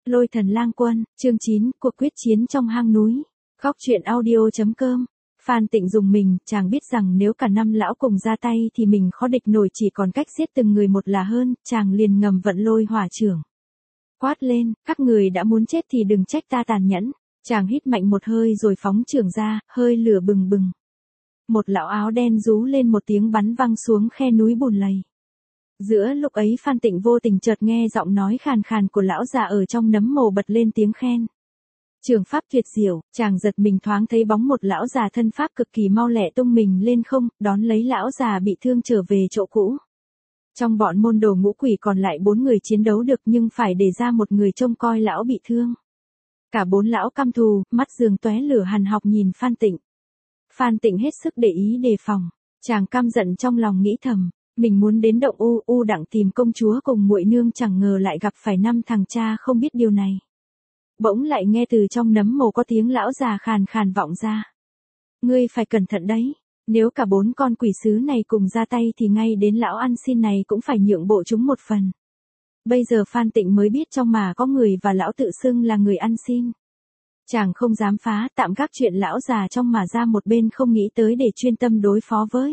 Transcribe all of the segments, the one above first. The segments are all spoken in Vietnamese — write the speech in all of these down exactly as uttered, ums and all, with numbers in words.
Lôi thần lang quân, chương chín, cuộc quyết chiến trong hang núi. Góc truyện audio.com. Phan Tịnh dùng mình, chàng biết rằng nếu cả năm lão cùng ra tay thì mình khó địch nổi, chỉ còn cách giết từng người một là hơn, chàng liền ngầm vận lôi hỏa chưởng. Quát lên, các người đã muốn chết thì đừng trách ta tàn nhẫn. Chàng hít mạnh một hơi rồi phóng chưởng ra, hơi lửa bừng bừng. Một lão áo đen rú lên một tiếng bắn văng xuống khe núi bùn lầy. Giữa lúc ấy Phan Tịnh vô tình chợt nghe giọng nói khàn khàn của lão già ở trong nấm mồ bật lên tiếng khen. Trường pháp tuyệt diệu, chàng giật mình thoáng thấy bóng một lão già thân pháp cực kỳ mau lẹ tung mình lên không, đón lấy lão già bị thương trở về chỗ cũ. Trong bọn môn đồ ngũ quỷ còn lại bốn người chiến đấu được nhưng phải để ra một người trông coi lão bị thương. Cả bốn lão căm thù, mắt giường tóe lửa hằn học nhìn Phan Tịnh. Phan Tịnh hết sức để ý đề phòng, chàng căm giận trong lòng nghĩ thầm. Mình muốn đến động U, U đặng tìm công chúa cùng muội nương, chẳng ngờ lại gặp phải năm thằng cha không biết điều này. Bỗng lại nghe từ trong nấm mồ có tiếng lão già khàn khàn vọng ra. Ngươi phải cẩn thận đấy, nếu cả bốn con quỷ sứ này cùng ra tay thì ngay đến lão ăn xin này cũng phải nhượng bộ chúng một phần. Bây giờ Phan Tịnh mới biết trong mà có người và lão tự xưng là người ăn xin. Chàng không dám phá, tạm gác chuyện lão già trong mà ra một bên, không nghĩ tới để chuyên tâm đối phó với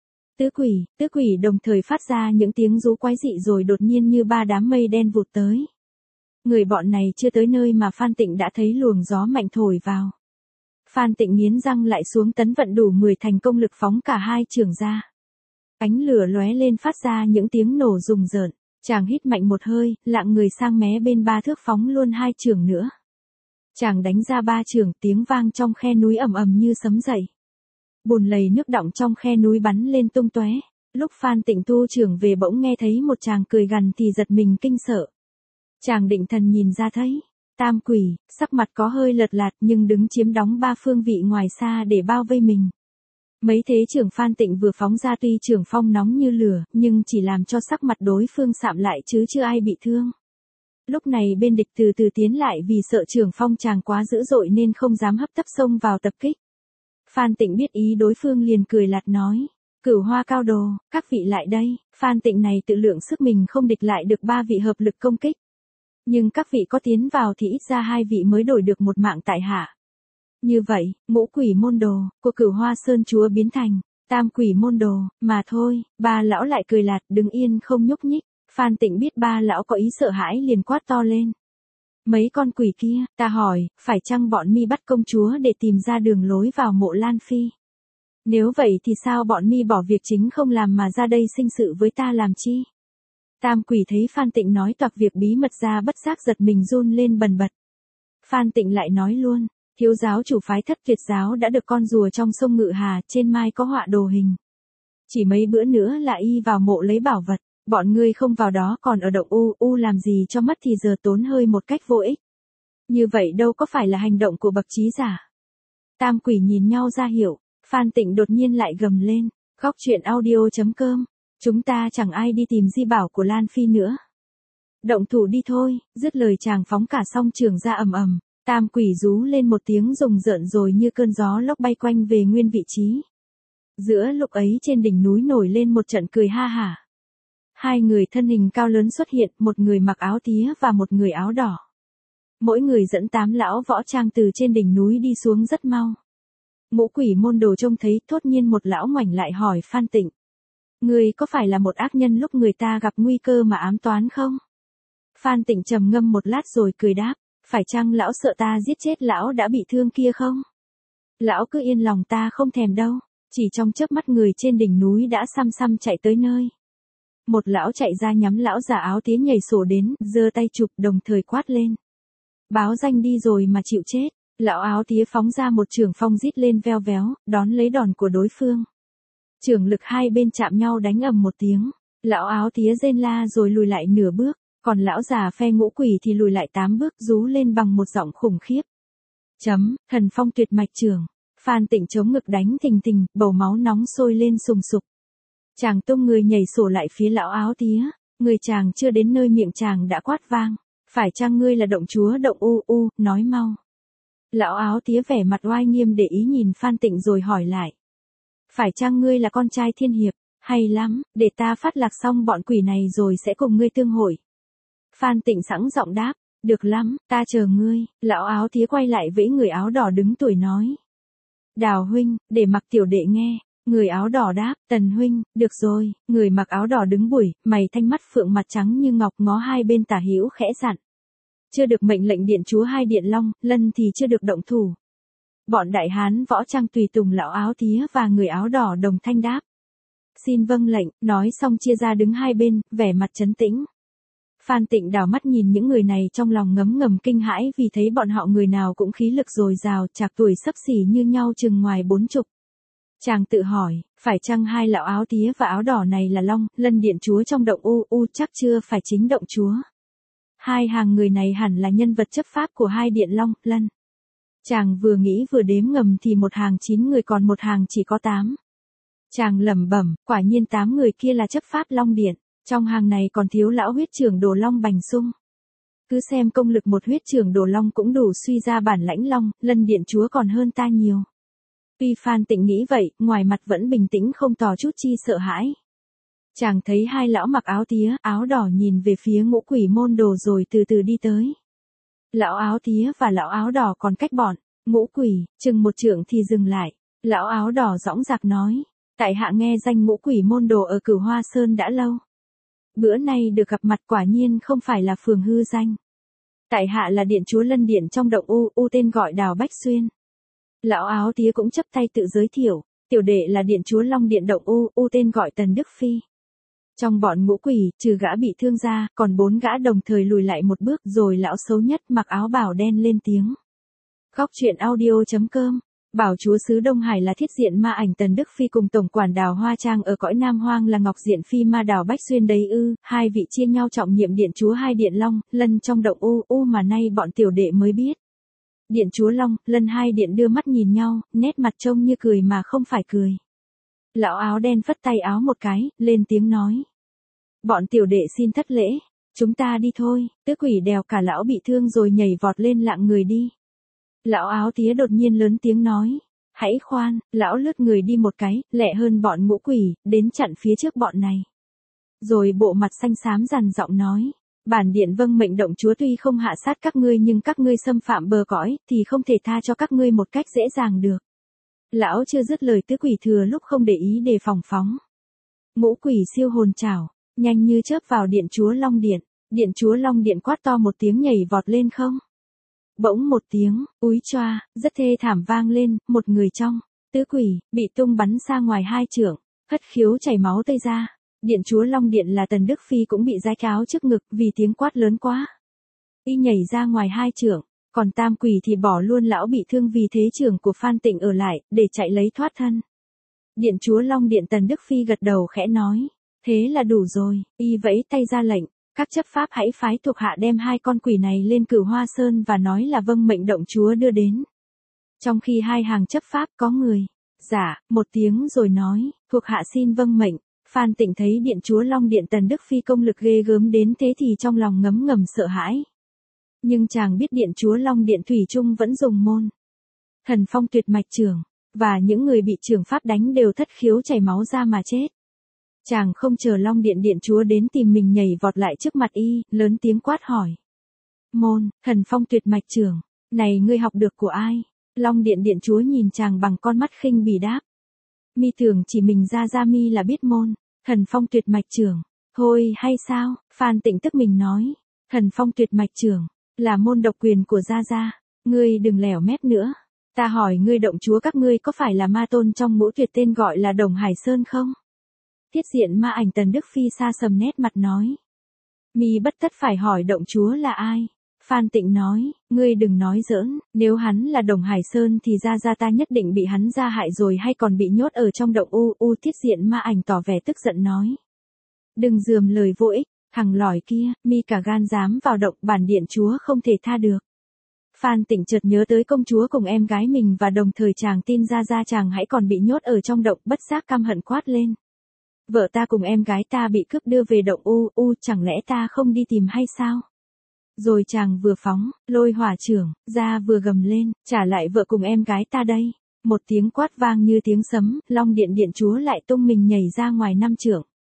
tứ quỷ. Tứ quỷ đồng thời phát ra những tiếng rú quái dị rồi đột nhiên như ba đám mây đen vụt tới. Người bọn này chưa tới nơi mà Phan Tịnh đã thấy luồng gió mạnh thổi vào. Phan Tịnh nghiến răng lại xuống tấn vận đủ mười thành công lực phóng cả hai chưởng ra. Ánh lửa lóe lên phát ra những tiếng nổ rùng rợn. Chàng hít mạnh một hơi, lạng người sang mé bên ba thước phóng luôn hai chưởng nữa. Chàng đánh ra ba chưởng, tiếng vang trong khe núi ầm ầm như sấm dậy. Bùn lầy nước đọng trong khe núi bắn lên tung tóe. Lúc Phan Tịnh thu chưởng về bỗng nghe thấy một chàng cười gằn thì giật mình kinh sợ. Chàng định thần nhìn ra thấy tam quỷ, sắc mặt có hơi lợt lạt nhưng đứng chiếm đóng ba phương vị ngoài xa để bao vây mình. Mấy thế chưởng Phan Tịnh vừa phóng ra tuy chưởng phong nóng như lửa, nhưng chỉ làm cho sắc mặt đối phương sạm lại chứ chưa ai bị thương. Lúc này bên địch từ từ tiến lại vì sợ chưởng phong chàng quá dữ dội nên không dám hấp tấp xông vào tập kích. Phan Tịnh biết ý đối phương liền cười lạt nói. Cửu Hoa cao đồ, các vị lại đây. Phan Tịnh này tự lượng sức mình không địch lại được ba vị hợp lực công kích. Nhưng các vị có tiến vào thì ít ra hai vị mới đổi được một mạng tại hạ. Như vậy, ngũ quỷ môn đồ, của Cửu Hoa Sơn chúa biến thành tam quỷ môn đồ, mà thôi. Ba lão lại cười lạt, đứng yên không nhúc nhích. Phan Tịnh biết ba lão có ý sợ hãi liền quát to lên. Mấy con quỷ kia, ta hỏi, phải chăng bọn mi bắt công chúa để tìm ra đường lối vào mộ Lan Phi? Nếu vậy thì sao bọn mi bỏ việc chính không làm mà ra đây sinh sự với ta làm chi? Tam quỷ thấy Phan Tịnh nói toạc việc bí mật ra bất giác giật mình run lên bần bật. Phan Tịnh lại nói luôn, thiếu giáo chủ phái Thất Tuyệt giáo đã được con rùa trong sông Ngự Hà, trên mai có họa đồ hình. Chỉ mấy bữa nữa là y vào mộ lấy bảo vật. Bọn ngươi không vào đó còn ở động U, U làm gì cho mất thì giờ tốn hơi một cách vô ích. Như vậy đâu có phải là hành động của bậc trí giả. Tam quỷ nhìn nhau ra hiểu, Phan Tịnh đột nhiên lại gầm lên, góc truyện audio.com, chúng ta chẳng ai đi tìm di bảo của Lan Phi nữa. Động thủ đi thôi, dứt lời chàng phóng cả song trường ra ầm ầm, tam quỷ rú lên một tiếng rùng rợn rồi như cơn gió lốc bay quanh về nguyên vị trí. Giữa lúc ấy trên đỉnh núi nổi lên một trận cười ha hả. Hai người thân hình cao lớn xuất hiện, một người mặc áo tía và một người áo đỏ. Mỗi người dẫn tám lão võ trang từ trên đỉnh núi đi xuống rất mau. Ngũ quỷ môn đồ trông thấy, thốt nhiên một lão ngoảnh lại hỏi Phan Tịnh. Ngươi có phải là một ác nhân lúc người ta gặp nguy cơ mà ám toán không? Phan Tịnh trầm ngâm một lát rồi cười đáp, phải chăng lão sợ ta giết chết lão đã bị thương kia không? Lão cứ yên lòng, ta không thèm đâu. Chỉ trong chớp mắt người trên đỉnh núi đã xăm xăm chạy tới nơi. Một lão chạy ra nhắm lão già áo tía nhảy sổ đến, giơ tay chụp đồng thời quát lên. Báo danh đi rồi mà chịu chết. Lão áo tía phóng ra một chưởng phong rít lên veo véo, đón lấy đòn của đối phương. Chưởng lực hai bên chạm nhau đánh ầm một tiếng. Lão áo tía rên la rồi lùi lại nửa bước, còn lão già phe ngũ quỷ thì lùi lại tám bước, rú lên bằng một giọng khủng khiếp. Chấm, thần phong tuyệt mạch chưởng. Phan Tịnh chống ngực đánh thình thình, bầu máu nóng sôi lên sùng sục. Chàng tung người nhảy sổ lại phía lão áo tía, người chàng chưa đến nơi miệng chàng đã quát vang. Phải chăng ngươi là động chúa động U U, nói mau. Lão áo tía vẻ mặt oai nghiêm để ý nhìn Phan Tịnh rồi hỏi lại. Phải chăng ngươi là con trai thiên hiệp, hay lắm, để ta phát lạc xong bọn quỷ này rồi sẽ cùng ngươi tương hội. Phan Tịnh sẵn giọng đáp, Được lắm, ta chờ ngươi, lão áo tía quay lại vẫy người áo đỏ đứng tuổi nói. Đào huynh, để mặc tiểu đệ nghe. Người áo đỏ đáp, Tần huynh, được rồi, người mặc áo đỏ đứng bụi, mày thanh mắt phượng mặt trắng như ngọc ngó hai bên tả hữu khẽ dặn. Chưa được mệnh lệnh điện chúa hai điện long, lân thì chưa được động thủ. Bọn đại hán võ trang tùy tùng lão áo tía và người áo đỏ đồng thanh đáp. Xin vâng lệnh, nói xong chia ra đứng hai bên, vẻ mặt trấn tĩnh. Phan Tịnh đảo mắt nhìn những người này trong lòng ngấm ngầm kinh hãi vì thấy bọn họ người nào cũng khí lực dồi dào, trạc tuổi xấp xỉ như nhau chừng ngoài bốn chục. Chàng tự hỏi, phải chăng hai lão áo tía và áo đỏ này là long, lân điện chúa trong động u u chắc chưa phải chính động chúa. Hai hàng người này hẳn là nhân vật chấp pháp của hai điện long, lân. Chàng vừa nghĩ vừa đếm ngầm thì một hàng chín người còn một hàng chỉ có tám. Chàng lẩm bẩm, quả nhiên tám người kia là chấp pháp long điện, trong hàng này còn thiếu lão huyết trưởng đồ long Bành Sung. Cứ xem công lực một huyết trưởng đồ long cũng đủ suy ra bản lãnh long, lân điện chúa còn hơn ta nhiều. Tuy Phan Tịnh nghĩ vậy, ngoài mặt vẫn bình tĩnh không tỏ chút chi sợ hãi. Chàng thấy hai lão mặc áo tía, áo đỏ nhìn về phía ngũ quỷ môn đồ rồi từ từ đi tới. Lão áo tía và lão áo đỏ còn cách bọn, ngũ quỷ, chừng một trượng thì dừng lại. Lão áo đỏ dõng dạc nói, tại hạ nghe danh ngũ quỷ môn đồ ở Cửu Hoa Sơn đã lâu. Bữa nay được gặp mặt quả nhiên không phải là phường hư danh. Tại hạ là điện chúa lân điện trong động u u tên gọi Đào Bách Xuyên. Lão áo tía cũng chấp tay tự giới thiệu, tiểu đệ là điện chúa long điện động u u tên gọi Tần Đức Phi. Trong bọn ngũ quỷ, trừ gã bị thương ra, còn bốn gã đồng thời lùi lại một bước rồi lão xấu nhất mặc áo bào đen lên tiếng. Góc truyện audio.com, bảo chúa xứ Đông Hải là thiết diện ma ảnh Tần Đức Phi cùng tổng quản Đào Hoa Trang ở cõi Nam Hoang là Ngọc Diện Phi ma Đào Bách Xuyên đấy ư, hai vị chia nhau trọng nhiệm điện chúa hai điện long, lân trong động u u mà nay bọn tiểu đệ mới biết. Điện chúa long, lân hai điện đưa mắt nhìn nhau, nét mặt trông như cười mà không phải cười. Lão áo đen phất tay áo một cái, lên tiếng nói. Bọn tiểu đệ xin thất lễ, chúng ta đi thôi, tứ quỷ đèo cả lão bị thương rồi nhảy vọt lên lạng người đi. Lão áo tía đột nhiên lớn tiếng nói. Hãy khoan, lão lướt người đi một cái, lẹ hơn bọn ngũ quỷ, đến chặn phía trước bọn này. Rồi bộ mặt xanh xám dằn giọng nói. Bản điện vâng mệnh động chúa tuy không hạ sát các ngươi nhưng các ngươi xâm phạm bờ cõi thì không thể tha cho các ngươi một cách dễ dàng được. Lão chưa dứt lời tứ quỷ thừa lúc không để ý đề phòng phóng. Ngũ quỷ siêu hồn chảo, nhanh như chớp vào điện chúa long điện, điện chúa long điện quát to một tiếng nhảy vọt lên không. Bỗng một tiếng, úi choa, rất thê thảm vang lên, một người trong, tứ quỷ, bị tung bắn ra ngoài hai trượng, hất khiếu chảy máu tây ra. Điện chúa long điện là Tần Đức Phi cũng bị dái cáo trước ngực vì tiếng quát lớn quá. Y nhảy ra ngoài hai trượng, còn tam quỷ thì bỏ luôn lão bị thương vì thế trưởng của Phan Tịnh ở lại, để chạy lấy thoát thân. Điện chúa long điện Tần Đức Phi gật đầu khẽ nói, thế là đủ rồi, y vẫy tay ra lệnh, các chấp pháp hãy phái thuộc hạ đem hai con quỷ này lên Cửu Hoa Sơn và nói là vâng mệnh động chúa đưa đến. Trong khi hai hàng chấp pháp có người, giả, một tiếng rồi nói, thuộc hạ xin vâng mệnh. Phan Tịnh thấy điện chúa long điện Tần Đức Phi công lực ghê gớm đến thế thì trong lòng ngấm ngầm sợ hãi. Nhưng chàng biết điện chúa long điện thủy chung vẫn dùng môn thần phong tuyệt mạch trưởng, và những người bị trưởng pháp đánh đều thất khiếu chảy máu ra mà chết. Chàng không chờ long điện điện chúa đến tìm mình nhảy vọt lại trước mặt y, lớn tiếng quát hỏi. Môn, thần phong tuyệt mạch trưởng, này ngươi học được của ai? Long điện điện chúa nhìn chàng bằng con mắt khinh bỉ đáp. Mi tưởng chỉ mình ra ra mi là biết môn, thần phong tuyệt mạch trưởng. Thôi hay sao, Phan Tịnh tức mình nói. Thần phong tuyệt mạch trưởng, là môn độc quyền của gia gia. Ngươi đừng lẻo mép nữa. Ta hỏi ngươi động chúa các ngươi có phải là ma tôn trong ngũ tuyệt tên gọi là Đồng Hải Sơn không? Thiết diện ma ảnh Tần Đức Phi xa sầm nét mặt nói. Mi bất tất phải hỏi động chúa là ai. Phan Tịnh nói, ngươi đừng nói giỡn, nếu hắn là Đồng Hải Sơn thì ra ra ta nhất định bị hắn ra hại rồi hay còn bị nhốt ở trong động u u. Thiết diện ma ảnh tỏ vẻ tức giận nói. Đừng dườm lời vô ích, thằng lỏi kia, mi cả gan dám vào động bản điện chúa không thể tha được. Phan Tịnh chợt nhớ tới công chúa cùng em gái mình và đồng thời chàng tin ra ra chàng hãy còn bị nhốt ở trong động, bất giác căm hận quát lên. Vợ ta cùng em gái ta bị cướp đưa về động u u, chẳng lẽ ta không đi tìm hay sao? Rồi chàng vừa phóng, lôi hỏa trưởng, ra vừa gầm lên, trả lại vợ cùng em gái ta đây. Một tiếng quát vang như tiếng sấm, long điện điện chúa lại tung mình nhảy ra ngoài năm trượng.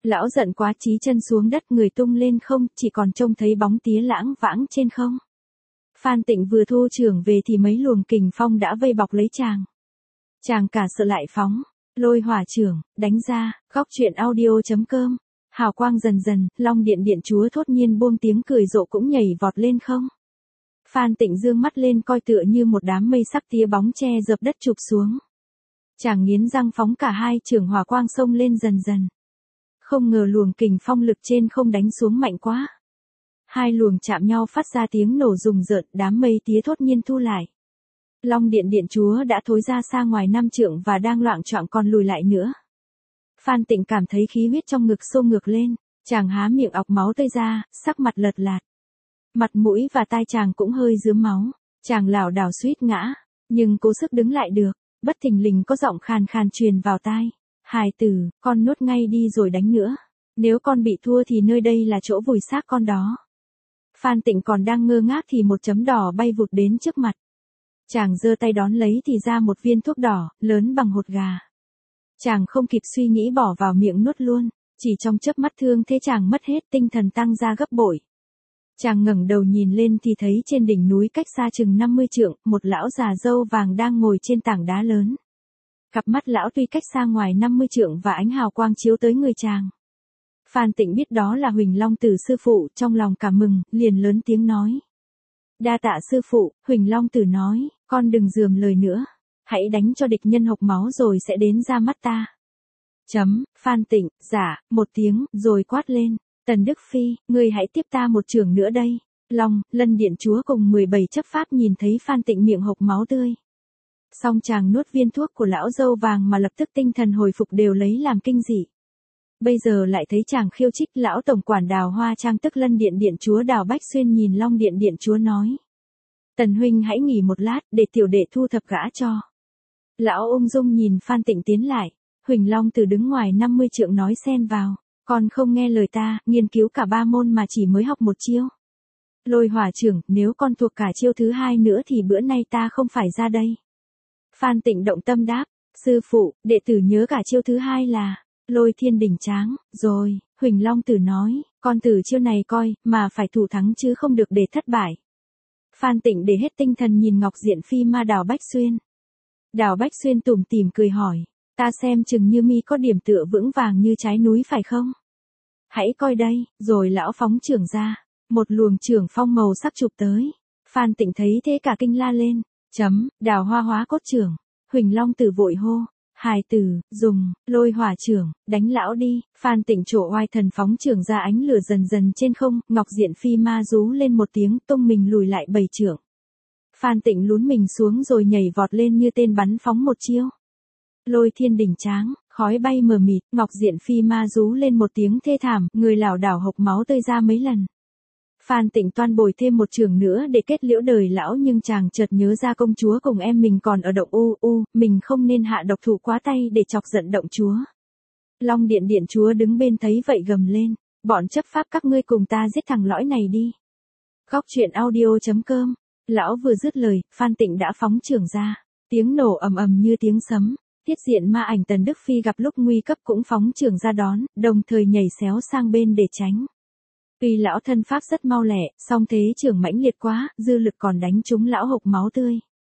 Lão giận quá chí chân xuống đất người tung lên không, chỉ còn trông thấy bóng tía lãng vãng trên không. Phan Tịnh vừa thu trưởng về thì mấy luồng kình phong đã vây bọc lấy chàng. Chàng cả sợ lại phóng, lôi hỏa trưởng, đánh ra, góc truyện audio.com. Hào quang dần dần, Long Điện Điện Chúa thốt nhiên buông tiếng cười rộ cũng nhảy vọt lên không. Phan Tịnh dương mắt lên coi tựa như một đám mây sắc tía bóng che dập đất chụp xuống. Chàng nghiến răng phóng cả hai trường hỏa quang xông lên dần dần. Không ngờ luồng kình phong lực trên không đánh xuống mạnh quá. Hai luồng chạm nhau phát ra tiếng nổ rùng rợn, đám mây tía thốt nhiên thu lại. Long Điện Điện Chúa đã thối ra xa ngoài năm trượng và đang loạng choạng còn lùi lại nữa. Phan Tịnh cảm thấy khí huyết trong ngực xô ngược lên, chàng há miệng ọc máu tơi ra, sắc mặt lợt lạt. Mặt mũi và tai chàng cũng hơi rướm máu, chàng lảo đảo suýt ngã, nhưng cố sức đứng lại được, bất thình lình có giọng khàn khàn truyền vào tai. Hài tử, con nuốt ngay đi rồi đánh nữa. Nếu con bị thua thì nơi đây là chỗ vùi xác con đó. Phan Tịnh còn đang ngơ ngác thì một chấm đỏ bay vụt đến trước mặt. Chàng giơ tay đón lấy thì ra một viên thuốc đỏ, lớn bằng hột gà. Chàng không kịp suy nghĩ bỏ vào miệng nuốt luôn, chỉ trong chớp mắt thương thế chàng mất hết tinh thần tăng ra gấp bội. Chàng ngẩng đầu nhìn lên thì thấy trên đỉnh núi cách xa chừng năm mươi trượng, một lão già râu vàng đang ngồi trên tảng đá lớn. Cặp mắt lão tuy cách xa ngoài năm mươi trượng và ánh hào quang chiếu tới người chàng. Phan Tịnh biết đó là Huỳnh Long Tử sư phụ, trong lòng cảm mừng, liền lớn tiếng nói. Đa tạ sư phụ. Huỳnh Long Tử nói, con đừng rườm lời nữa. Hãy đánh cho địch nhân hộc máu rồi sẽ đến ra mắt ta. Chấm, Phan Tịnh, giả, một tiếng, rồi quát lên. Tần Đức Phi, ngươi hãy tiếp ta một trường nữa đây. Long, Lân Điện Chúa cùng mười bảy chấp pháp nhìn thấy Phan Tịnh miệng hộc máu tươi. Xong chàng nuốt viên thuốc của lão dâu vàng mà lập tức tinh thần hồi phục đều lấy làm kinh dị. Bây giờ lại thấy chàng khiêu trích lão tổng quản Đào Hoa Trang tức Lân Điện Điện Chúa Đào Bách Xuyên nhìn Long Điện Điện Chúa nói. Tần huynh hãy nghỉ một lát để tiểu đệ thu thập gã cho. Lão ung dung nhìn Phan Tịnh tiến lại. Huỳnh Long Tử đứng ngoài năm mươi trượng nói xen vào. Con không nghe lời ta, nghiên cứu cả ba môn mà chỉ mới học một chiêu. Lôi hỏa trưởng, nếu con thuộc cả chiêu thứ hai nữa thì bữa nay ta không phải ra đây. Phan Tịnh động tâm đáp, sư phụ, đệ tử nhớ cả chiêu thứ hai là lôi thiên đỉnh tráng, rồi, Huỳnh Long Tử nói, con từ chiêu này coi, mà phải thủ thắng chứ không được để thất bại. Phan Tịnh để hết tinh thần nhìn Ngọc Diện Phi ma Đào Bách Xuyên. Đào Bách Xuyên tủm tỉm cười hỏi, ta xem chừng như mi có điểm tựa vững vàng như trái núi phải không? Hãy coi đây, rồi lão phóng trưởng ra, một luồng trưởng phong màu sắc chụp tới. Phan Tịnh thấy thế cả kinh la lên. Chấm, Đào Hoa hóa cốt trưởng. Huỳnh Long Tử vội hô. Hài tử, dùng, lôi hỏa trưởng, đánh lão đi. Phan Tịnh trổ oai thần phóng trưởng ra ánh lửa dần dần trên không. Ngọc Diện Phi ma rú lên một tiếng tung mình lùi lại bảy trượng. Phan Tịnh lún mình xuống rồi nhảy vọt lên như tên bắn phóng một chiêu. Lôi thiên đỉnh tráng, khói bay mờ mịt. Ngọc Diện Phi ma rú lên một tiếng thê thảm. Người lảo đảo hộc máu tơi ra mấy lần. Phan Tịnh toan bồi thêm một trường nữa để kết liễu đời lão nhưng chàng chợt nhớ ra công chúa cùng em mình còn ở động u u, mình không nên hạ độc thủ quá tay để chọc giận động chúa. Long Điện Điện Chúa đứng bên thấy vậy gầm lên, bọn chấp pháp các ngươi cùng ta giết thằng lõi này đi. Góc truyện audio.com, lão vừa dứt lời, Phan Tịnh đã phóng trường ra, tiếng nổ ầm ầm như tiếng sấm, tiết diện ma ảnh Tần Đức Phi gặp lúc nguy cấp cũng phóng trường ra đón, đồng thời nhảy xéo sang bên để tránh. Tuy lão thân pháp rất mau lẹ, song thế trưởng mãnh liệt quá, dư lực còn đánh trúng lão hộc máu tươi.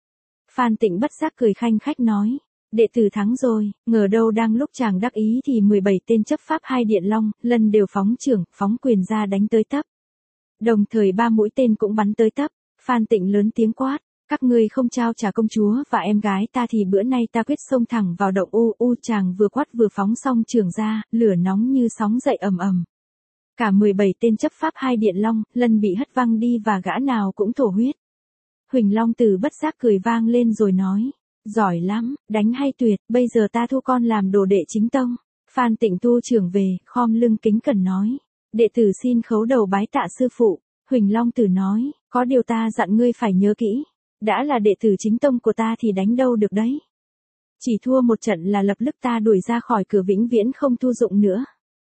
Phan Tịnh bất giác cười khanh khách nói, đệ tử thắng rồi, ngờ đâu đang lúc chàng đắc ý thì mười bảy tên chấp pháp hai điện long, lần đều phóng trưởng, phóng quyền ra đánh tới tấp. Đồng thời ba mũi tên cũng bắn tới tấp, Phan Tịnh lớn tiếng quát, các ngươi không trao trả công chúa và em gái ta thì bữa nay ta quyết xông thẳng vào động u u. Chàng vừa quát vừa phóng xong trường ra, lửa nóng như sóng dậy ầm ầm. Cả mười bảy tên chấp pháp hai điện long, lần bị hất văng đi và gã nào cũng thổ huyết. Huỳnh Long Tử bất giác cười vang lên rồi nói, giỏi lắm, đánh hay tuyệt, bây giờ ta thu con làm đồ đệ chính tông. Phan Tịnh thu trưởng về, khom lưng kính cẩn nói, đệ tử xin khấu đầu bái tạ sư phụ. Huỳnh Long Tử nói, có điều ta dặn ngươi phải nhớ kỹ, đã là đệ tử chính tông của ta thì đánh đâu được đấy. Chỉ thua một trận là lập tức ta đuổi ra khỏi cửa vĩnh viễn không thu dụng nữa.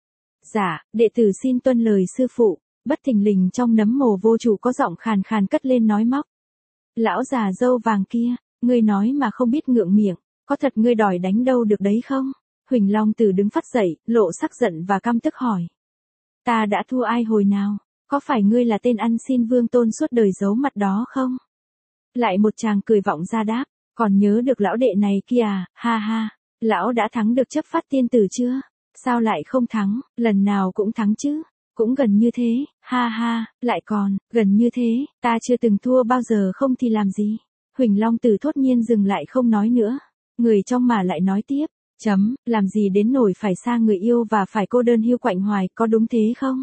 Dạ, đệ tử xin tuân lời sư phụ. Bất thình lình trong nấm mồ vô chủ có giọng khàn khàn cất lên nói móc. Lão già râu vàng kia, ngươi nói mà không biết ngượng miệng, có thật ngươi đòi đánh đâu được đấy không? Huỳnh Long Tử đứng phắt dậy, lộ sắc giận và căm tức hỏi. Ta đã thua ai hồi nào? Có phải ngươi là tên ăn xin vương tôn suốt đời giấu mặt đó không? Lại một chàng cười vọng ra đáp, còn nhớ được lão đệ này kia à, ha ha, lão đã thắng được chấp phát tiên tử chưa? Sao lại không thắng, lần nào cũng thắng chứ, cũng gần như thế, ha ha, lại còn, gần như thế, ta chưa từng thua bao giờ không thì làm gì? Huỳnh Long Tử thốt nhiên dừng lại không nói nữa, người trong mà lại nói tiếp, chấm, làm gì đến nổi phải xa người yêu và phải cô đơn hiu quạnh hoài, có đúng thế không?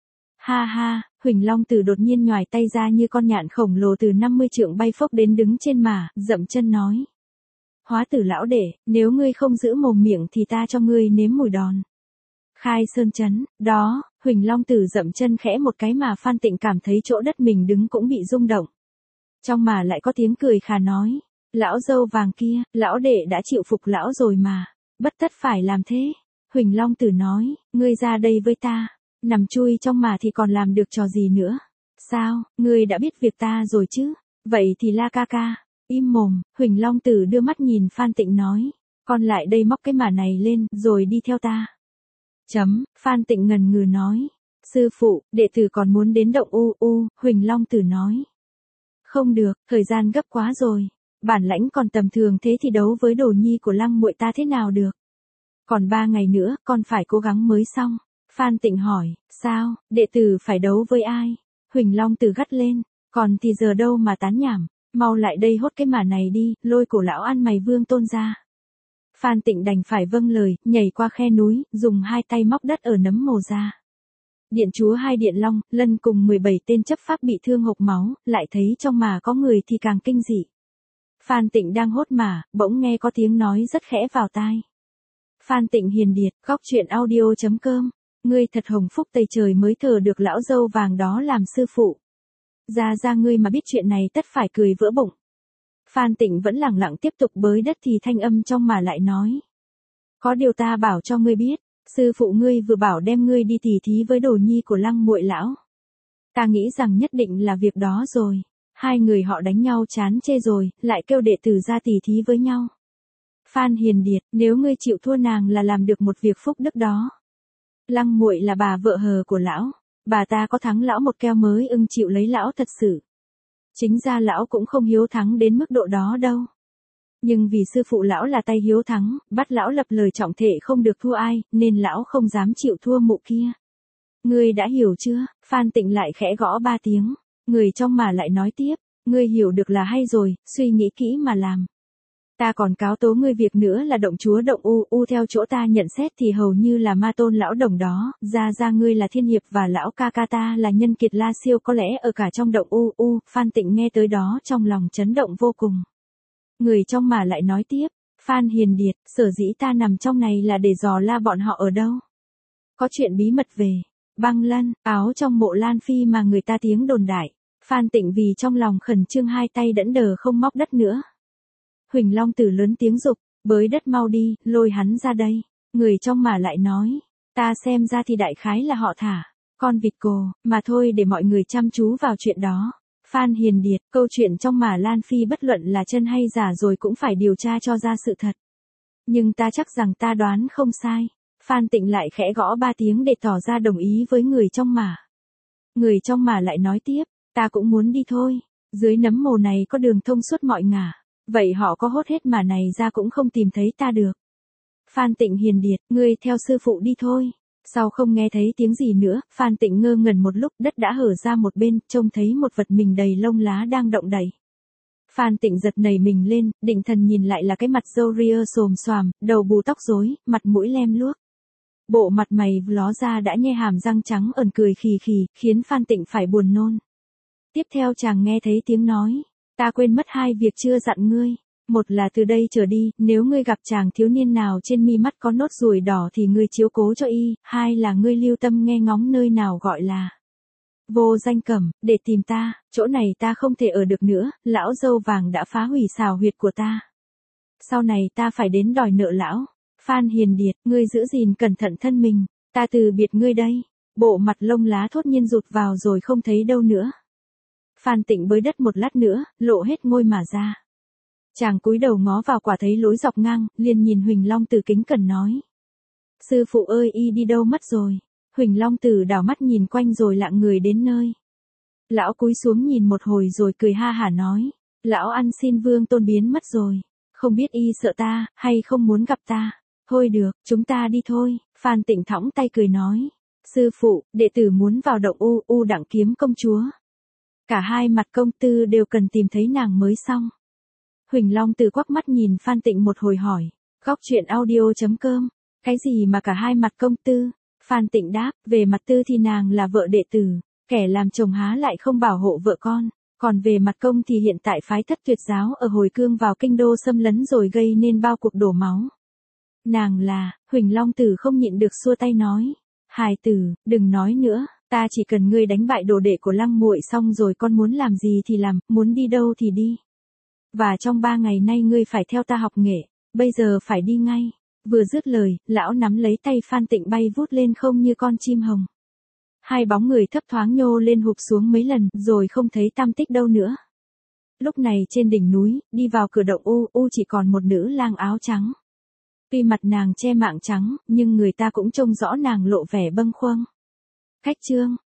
Ha ha, Huỳnh Long Tử đột nhiên nhoài tay ra như con nhạn khổng lồ từ năm mươi trượng bay phốc đến đứng trên mả, dậm chân nói. Hóa Tử lão đệ, nếu ngươi không giữ mồm miệng thì ta cho ngươi nếm mùi đòn. Khai Sơn Chấn, đó, Huỳnh Long Tử dậm chân khẽ một cái mà Phan Tịnh cảm thấy chỗ đất mình đứng cũng bị rung động. Trong mà lại có tiếng cười khà nói, lão dâu vàng kia, lão đệ đã chịu phục lão rồi mà, bất tất phải làm thế. Huỳnh Long Tử nói, ngươi ra đây với ta, nằm chui trong mà thì còn làm được trò gì nữa. Sao, ngươi đã biết việc ta rồi chứ, vậy thì la ca ca. Im mồm, Huỳnh Long Tử đưa mắt nhìn Phan Tịnh nói, con lại đây móc cái mả này lên, rồi đi theo ta. Chấm, Phan Tịnh ngần ngừ nói, sư phụ, đệ tử còn muốn đến động u u, Huỳnh Long Tử nói. Không được, thời gian gấp quá rồi, bản lãnh còn tầm thường thế thì đấu với đồ nhi của Lăng muội ta thế nào được. Còn ba ngày nữa, con phải cố gắng mới xong. Phan Tịnh hỏi, sao, đệ tử phải đấu với ai? Huỳnh Long Tử gắt lên, còn thì giờ đâu mà tán nhảm. Mau lại đây hốt cái mả này đi, lôi cổ lão ăn mày vương tôn ra. Phan Tịnh đành phải vâng lời, nhảy qua khe núi, dùng hai tay móc đất ở nấm mồ ra. Điện chúa hai điện long, lân cùng mười bảy tên chấp pháp bị thương hộc máu, lại thấy trong mả có người thì càng kinh dị. Phan Tịnh đang hốt mả, bỗng nghe có tiếng nói rất khẽ vào tai. Phan Tịnh hiền điệt, góc truyện audio chấm com, ngươi thật hồng phúc tây trời mới thờ được lão dâu vàng đó làm sư phụ. Ra ra ngươi mà biết chuyện này tất phải cười vỡ bụng. Phan Tịnh vẫn lẳng lặng tiếp tục bới đất thì thanh âm trong mà lại nói. Có điều ta bảo cho ngươi biết, sư phụ ngươi vừa bảo đem ngươi đi tỉ thí với đồ nhi của Lăng muội lão. Ta nghĩ rằng nhất định là việc đó rồi. Hai người họ đánh nhau chán chê rồi, lại kêu đệ tử ra tỉ thí với nhau. Phan hiền điệt, nếu ngươi chịu thua nàng là làm được một việc phúc đức đó. Lăng muội là bà vợ hờ của lão. Bà ta có thắng lão một keo mới ưng chịu lấy lão thật sự. Chính ra lão cũng không hiếu thắng đến mức độ đó đâu. Nhưng vì sư phụ lão là tay hiếu thắng, bắt lão lập lời trọng thể không được thua ai, nên lão không dám chịu thua mụ kia. Ngươi đã hiểu chưa? Phan Tịnh lại khẽ gõ ba tiếng. Người trong mà lại nói tiếp. Ngươi hiểu được là hay rồi, suy nghĩ kỹ mà làm. Ta còn cáo tố ngươi việc nữa là động chúa động u u theo chỗ ta nhận xét thì hầu như là ma tôn lão đồng đó, ra ra ngươi là thiên hiệp và lão ca ca ta là nhân kiệt la siêu có lẽ ở cả trong động u u, Phan Tịnh nghe tới đó trong lòng chấn động vô cùng. Người trong mà lại nói tiếp, Phan hiền điệt, sở dĩ ta nằm trong này là để dò la bọn họ ở đâu. Có chuyện bí mật về, băng lân, áo trong mộ Lan Phi mà người ta tiếng đồn đại, Phan Tịnh vì trong lòng khẩn trương hai tay đẫn đờ không móc đất nữa. Huỳnh Long Tử lớn tiếng dục, bới đất mau đi, lôi hắn ra đây. Người trong mà lại nói, ta xem ra thì đại khái là họ thả, con vịt cồ, mà thôi để mọi người chăm chú vào chuyện đó. Phan hiền điệt, câu chuyện trong mà Lan Phi bất luận là chân hay giả rồi cũng phải điều tra cho ra sự thật. Nhưng ta chắc rằng ta đoán không sai. Phan Tịnh lại khẽ gõ ba tiếng để tỏ ra đồng ý với người trong mà. Người trong mà lại nói tiếp, ta cũng muốn đi thôi. Dưới nấm mồ này có đường thông suốt mọi ngả. Vậy họ có hốt hết mà này ra cũng không tìm thấy ta được. Phan Tịnh hiền điệt, ngươi theo sư phụ đi thôi. Sau không nghe thấy tiếng gì nữa, Phan Tịnh ngơ ngẩn một lúc, đất đã hở ra một bên, trông thấy một vật mình đầy lông lá đang động đậy. Phan Tịnh giật nảy mình lên, định thần nhìn lại là cái mặt râu ria xồm xoàm, đầu bù tóc rối, mặt mũi lem luốc. Bộ mặt mày ló ra đã nhe hàm răng trắng ẩn cười khì khì, khiến Phan Tịnh phải buồn nôn. Tiếp theo chàng nghe thấy tiếng nói. Ta quên mất hai việc chưa dặn ngươi. Một là từ đây trở đi, nếu ngươi gặp chàng thiếu niên nào trên mi mắt có nốt ruồi đỏ thì ngươi chiếu cố cho y. Hai là ngươi lưu tâm nghe ngóng nơi nào gọi là Vô Danh Cẩm, để tìm ta, chỗ này ta không thể ở được nữa, lão dâu vàng đã phá hủy xào huyệt của ta. Sau này ta phải đến đòi nợ lão. Phan hiền điệt, ngươi giữ gìn cẩn thận thân mình, ta từ biệt ngươi đây. Bộ mặt lông lá thốt nhiên rụt vào rồi không thấy đâu nữa. Phan Tịnh bới đất một lát nữa, lộ hết ngôi mà ra. Chàng cúi đầu ngó vào quả thấy lối dọc ngang, liền nhìn Huỳnh Long Tử kính cẩn nói. Sư phụ ơi y đi đâu mất rồi? Huỳnh Long Tử đảo mắt nhìn quanh rồi lặng người đến nơi. Lão cúi xuống nhìn một hồi rồi cười ha hả nói. Lão ăn xin Vương Tôn biến mất rồi. Không biết y sợ ta, hay không muốn gặp ta. Thôi được, chúng ta đi thôi. Phan Tịnh thõng tay cười nói. Sư phụ, đệ tử muốn vào động u u đặng kiếm công chúa. Cả hai mặt công tư đều cần tìm thấy nàng mới xong. Huỳnh Long Tử quắc mắt nhìn Phan Tịnh một hồi hỏi. Góc chuyện audio.com. Cái gì mà cả hai mặt công tư? Phan Tịnh đáp, về mặt tư thì nàng là vợ đệ tử. Kẻ làm chồng há lại không bảo hộ vợ con. Còn về mặt công thì hiện tại phái Thất Tuyệt giáo ở hồi cương vào kinh đô xâm lấn rồi gây nên bao cuộc đổ máu. Nàng là, Huỳnh Long Tử không nhịn được xua tay nói. Hài tử, đừng nói nữa, ta chỉ cần ngươi đánh bại đồ đệ của Lăng muội xong rồi con muốn làm gì thì làm, muốn đi đâu thì đi. Và trong ba ngày nay ngươi phải theo ta học nghệ, bây giờ phải đi ngay. Vừa dứt lời, lão nắm lấy tay Phan Tịnh bay vút lên không như con chim hồng. Hai bóng người thấp thoáng nhô lên hụp xuống mấy lần rồi không thấy tăm tích đâu nữa. Lúc này trên đỉnh núi, đi vào cửa động u u chỉ còn một nữ lang áo trắng. Tuy mặt nàng che mạng trắng, nhưng người ta cũng trông rõ nàng lộ vẻ bâng khuâng. Khách trương,